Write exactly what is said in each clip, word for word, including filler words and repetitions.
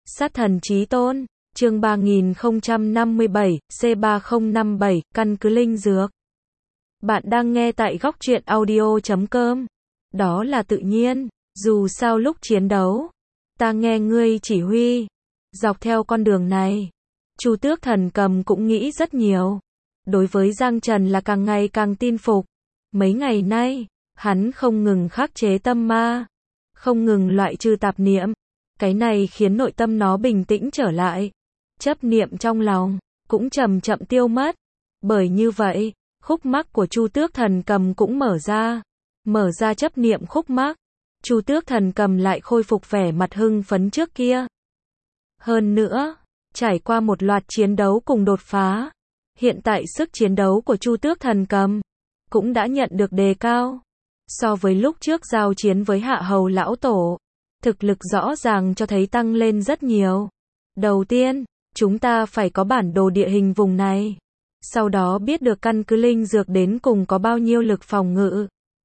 Sát thần chí tôn, chương ba nghìn không trăm năm mươi bảy, C ba không năm bảy, căn cứ linh dược. Bạn đang nghe tại góc truyện audio chấm com. Đó là tự nhiên, dù sao lúc chiến đấu, ta nghe ngươi chỉ huy. Dọc theo con đường này, Chu Tước Thần Cầm cũng nghĩ rất nhiều. Đối với Giang Trần là càng ngày càng tin phục. Mấy ngày nay, hắn không ngừng khắc chế tâm ma, không ngừng loại trừ tạp niệm. Cái này khiến nội tâm nó bình tĩnh trở lại. Chấp niệm trong lòng cũng chậm chậm tiêu mất. Bởi như vậy, khúc mắc của Chu Tước Thần Cầm cũng mở ra. Mở ra chấp niệm khúc mắc, Chu Tước Thần Cầm lại khôi phục vẻ mặt hưng phấn trước kia. Hơn nữa, trải qua một loạt chiến đấu cùng đột phá, hiện tại sức chiến đấu của Chu Tước Thần Cầm cũng đã nhận được đề cao. So với lúc trước giao chiến với Hạ Hầu lão tổ, thực lực rõ ràng cho thấy tăng lên rất nhiều. Đầu tiên, chúng ta phải có bản đồ địa hình vùng này. Sau đó biết được căn cứ linh dược đến cùng có bao nhiêu lực phòng ngự,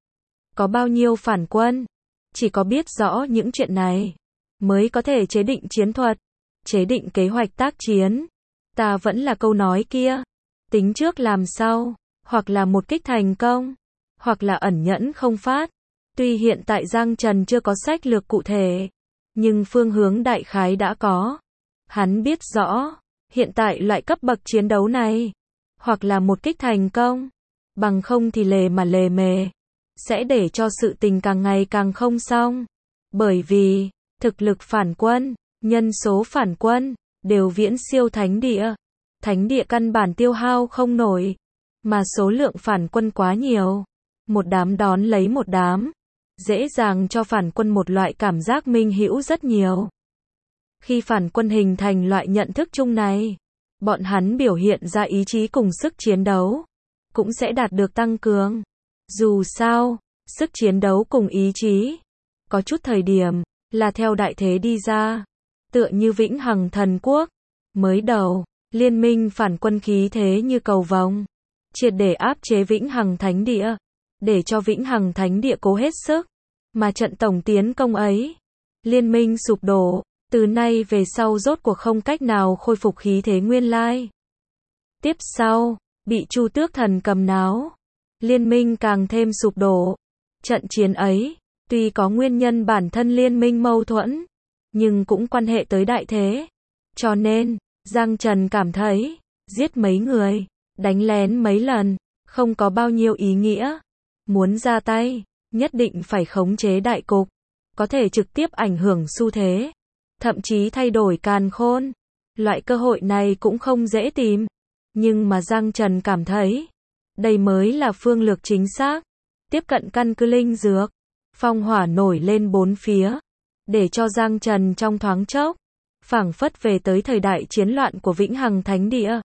có bao nhiêu phản quân. Chỉ có biết rõ những chuyện này, mới có thể chế định chiến thuật, chế định kế hoạch tác chiến. Ta vẫn là câu nói kia, tính trước làm sau, hoặc là một kích thành công, hoặc là ẩn nhẫn không phát. Tuy hiện tại Giang Trần chưa có sách lược cụ thể, nhưng phương hướng đại khái đã có. Hắn biết rõ, hiện tại loại cấp bậc chiến đấu này, hoặc là một kích thành công, bằng không thì lề mà lề mề, sẽ để cho sự tình càng ngày càng không xong. Bởi vì, thực lực phản quân, nhân số phản quân, đều viễn siêu thánh địa. Thánh địa căn bản tiêu hao không nổi, mà số lượng phản quân quá nhiều. Một đám đón lấy một đám, dễ dàng cho phản quân một loại cảm giác minh hữu rất nhiều. Khi phản quân hình thành loại nhận thức chung này, bọn hắn biểu hiện ra ý chí cùng sức chiến đấu, cũng sẽ đạt được tăng cường. Dù sao, sức chiến đấu cùng ý chí, có chút thời điểm, là theo đại thế đi ra. Tựa như Vĩnh Hằng Thần Quốc, mới đầu, liên minh phản quân khí thế như cầu vồng, triệt để áp chế Vĩnh Hằng Thánh Địa, để cho Vĩnh Hằng Thánh Địa cố hết sức. Mà trận tổng tiến công ấy, liên minh sụp đổ, từ nay về sau rốt cuộc không cách nào khôi phục khí thế nguyên lai. Tiếp sau, bị Chu Tước Thần Cầm náo, liên minh càng thêm sụp đổ. Trận chiến ấy, tuy có nguyên nhân bản thân liên minh mâu thuẫn, nhưng cũng quan hệ tới đại thế. Cho nên, Giang Trần cảm thấy, giết mấy người, đánh lén mấy lần, không có bao nhiêu ý nghĩa. Muốn ra tay, nhất định phải khống chế đại cục, có thể trực tiếp ảnh hưởng xu thế, thậm chí thay đổi càn khôn. Loại cơ hội này cũng không dễ tìm, nhưng mà Giang Trần cảm thấy, đây mới là phương lược chính xác. Tiếp cận căn cứ linh dược, phong hỏa nổi lên bốn phía, để cho Giang Trần trong thoáng chốc, phảng phất về tới thời đại chiến loạn của Vĩnh Hằng Thánh Địa.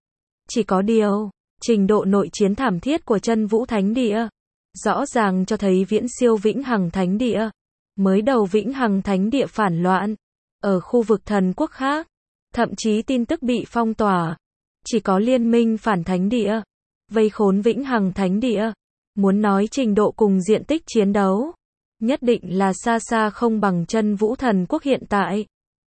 Chỉ có điều, trình độ nội chiến thảm thiết của Chân Vũ Thánh Địa, rõ ràng cho thấy viễn siêu Vĩnh Hằng Thánh Địa. Mới đầu Vĩnh Hằng Thánh Địa phản loạn, ở khu vực thần quốc khác, thậm chí tin tức bị phong tỏa. Chỉ có liên minh phản Thánh Địa, vây khốn Vĩnh Hằng Thánh Địa. Muốn nói trình độ cùng diện tích chiến đấu, nhất định là xa xa không bằng Chân Vũ Thần Quốc hiện tại.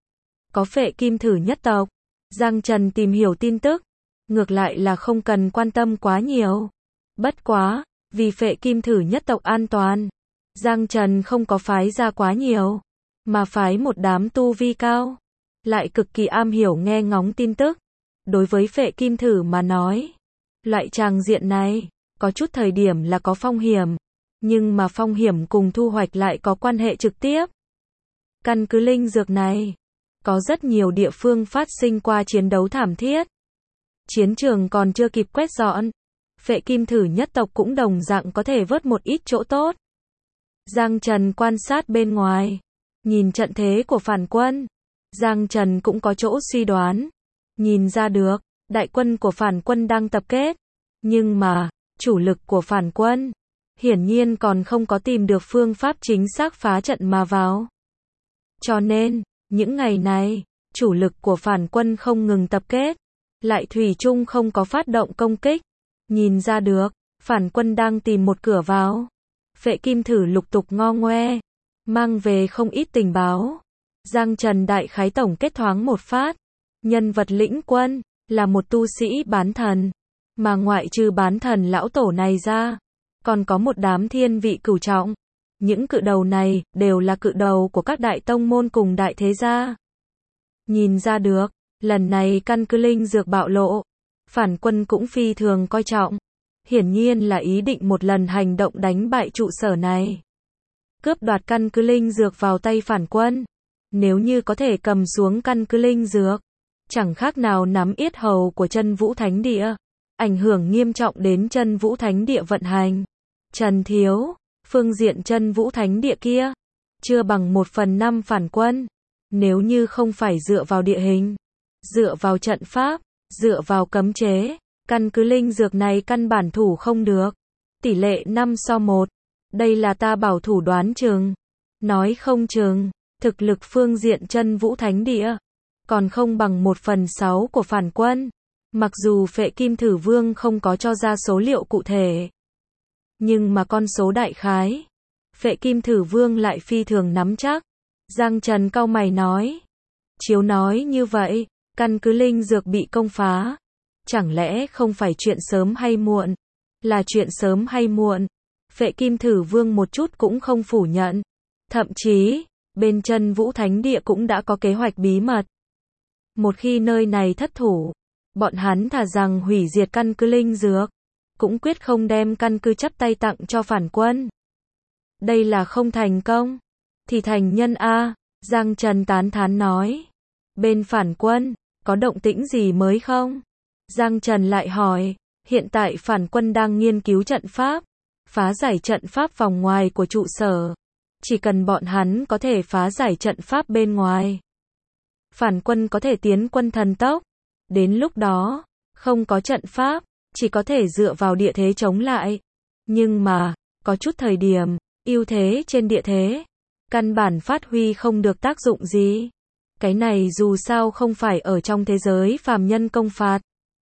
Có Phệ Kim Thử nhất tộc, Giang Trần tìm hiểu tin tức, ngược lại là không cần quan tâm quá nhiều. Bất quá, vì Phệ Kim Thử nhất tộc an toàn, Giang Trần không có phái ra quá nhiều, mà phái một đám tu vi cao, lại cực kỳ am hiểu nghe ngóng tin tức. Đối với Phệ Kim Thử mà nói, loại tràng diện này, có chút thời điểm là có phong hiểm, nhưng mà phong hiểm cùng thu hoạch lại có quan hệ trực tiếp. Căn cứ linh dược này, có rất nhiều địa phương phát sinh qua chiến đấu thảm thiết. Chiến trường còn chưa kịp quét dọn, Phệ Kim Thử nhất tộc cũng đồng dạng có thể vớt một ít chỗ tốt. Giang Trần quan sát bên ngoài, nhìn trận thế của phản quân, Giang Trần cũng có chỗ suy đoán. Nhìn ra được, đại quân của phản quân đang tập kết, nhưng mà, chủ lực của phản quân, hiển nhiên còn không có tìm được phương pháp chính xác phá trận mà vào. Cho nên, những ngày này, chủ lực của phản quân không ngừng tập kết, lại thủy chung không có phát động công kích. Nhìn ra được, phản quân đang tìm một cửa vào. Phệ Kim Thử lục tục ngo ngoe, mang về không ít tình báo. Giang Trần đại khái tổng kết thoáng một phát. Nhân vật Lĩnh Quân là một tu sĩ bán thần, mà ngoại trừ bán thần lão tổ này ra, còn có một đám thiên vị cửu trọng. Những cự đầu này đều là cự đầu của các đại tông môn cùng đại thế gia. Nhìn ra được, lần này căn cứ linh dược bạo lộ, phản quân cũng phi thường coi trọng. Hiển nhiên là ý định một lần hành động đánh bại trụ sở này. Cướp đoạt căn cứ linh dược vào tay phản quân. Nếu như có thể cầm xuống căn cứ linh dược, chẳng khác nào nắm yết hầu của Chân Vũ Thánh Địa, ảnh hưởng nghiêm trọng đến Chân Vũ Thánh Địa vận hành. Trần Thiếu, phương diện Chân Vũ Thánh Địa kia, chưa bằng một phần năm phản quân. Nếu như không phải dựa vào địa hình, dựa vào trận pháp, dựa vào cấm chế, căn cứ linh dược này căn bản thủ không được. Tỷ lệ năm so một. Đây là ta bảo thủ đoán chừng. Nói không chừng, thực lực phương diện Chân Vũ Thánh Địa còn không bằng một phần sáu của phản quân. Mặc dù Phệ Kim Thử Vương không có cho ra số liệu cụ thể, nhưng mà con số đại khái, Phệ Kim Thử Vương lại phi thường nắm chắc. Giang Trần cau mày nói. Chiếu nói như vậy, căn cứ linh dược bị công phá, chẳng lẽ không phải chuyện sớm hay muộn? Là chuyện sớm hay muộn? Phệ Kim Thử Vương một chút cũng không phủ nhận. Thậm chí, bên Chân Vũ Thánh Địa cũng đã có kế hoạch bí mật. Một khi nơi này thất thủ, bọn hắn thà rằng hủy diệt căn cứ linh dược, cũng quyết không đem căn cứ chắp tay tặng cho phản quân. Đây là không thành công, thì thành nhân a. Giang Trần tán thán nói. Bên phản quân, có động tĩnh gì mới không? Giang Trần lại hỏi. Hiện tại phản quân đang nghiên cứu trận pháp, phá giải trận pháp vòng ngoài của trụ sở. Chỉ cần bọn hắn có thể phá giải trận pháp bên ngoài, phản quân có thể tiến quân thần tốc. Đến lúc đó, không có trận pháp, chỉ có thể dựa vào địa thế chống lại. Nhưng mà, có chút thời điểm, ưu thế trên địa thế, căn bản phát huy không được tác dụng gì. Cái này dù sao không phải ở trong thế giới phàm nhân công phạt.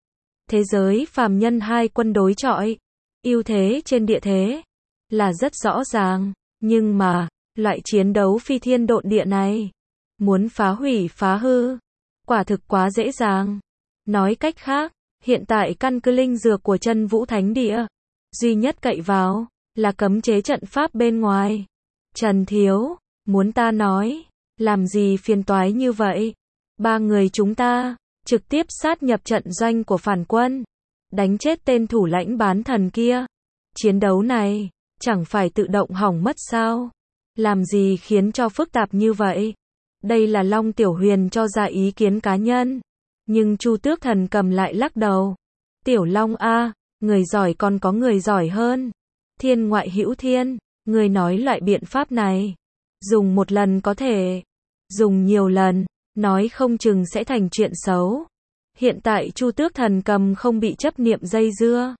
Thế giới phàm nhân hai quân đối chọi, ưu thế trên địa thế là rất rõ ràng, nhưng mà, loại chiến đấu phi thiên độn địa này, muốn phá hủy phá hư, quả thực quá dễ dàng. Nói cách khác, hiện tại căn cứ linh dược của Chân Vũ Thánh Địa, duy nhất cậy vào, là cấm chế trận pháp bên ngoài. Trần Thiếu, muốn ta nói, làm gì phiền toái như vậy? Ba người chúng ta, trực tiếp sát nhập trận doanh của phản quân, đánh chết tên thủ lãnh bán thần kia. Chiến đấu này, chẳng phải tự động hỏng mất sao? Làm gì khiến cho phức tạp như vậy? Đây là Long Tiểu Huyền cho ra ý kiến cá nhân. Nhưng Chu Tước Thần Cầm lại lắc đầu. Tiểu Long a, người giỏi còn có người giỏi hơn. Thiên ngoại hữu thiên, người nói loại biện pháp này, dùng một lần có thể, dùng nhiều lần, nói không chừng sẽ thành chuyện xấu. Hiện tại Chu Tước Thần Cầm không bị chấp niệm dây dưa,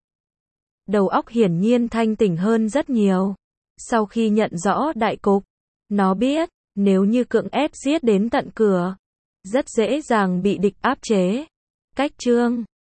đầu óc hiển nhiên thanh tỉnh hơn rất nhiều. Sau khi nhận rõ đại cục, nó biết, nếu như cưỡng ép giết đến tận cửa, rất dễ dàng bị địch áp chế. Cách chương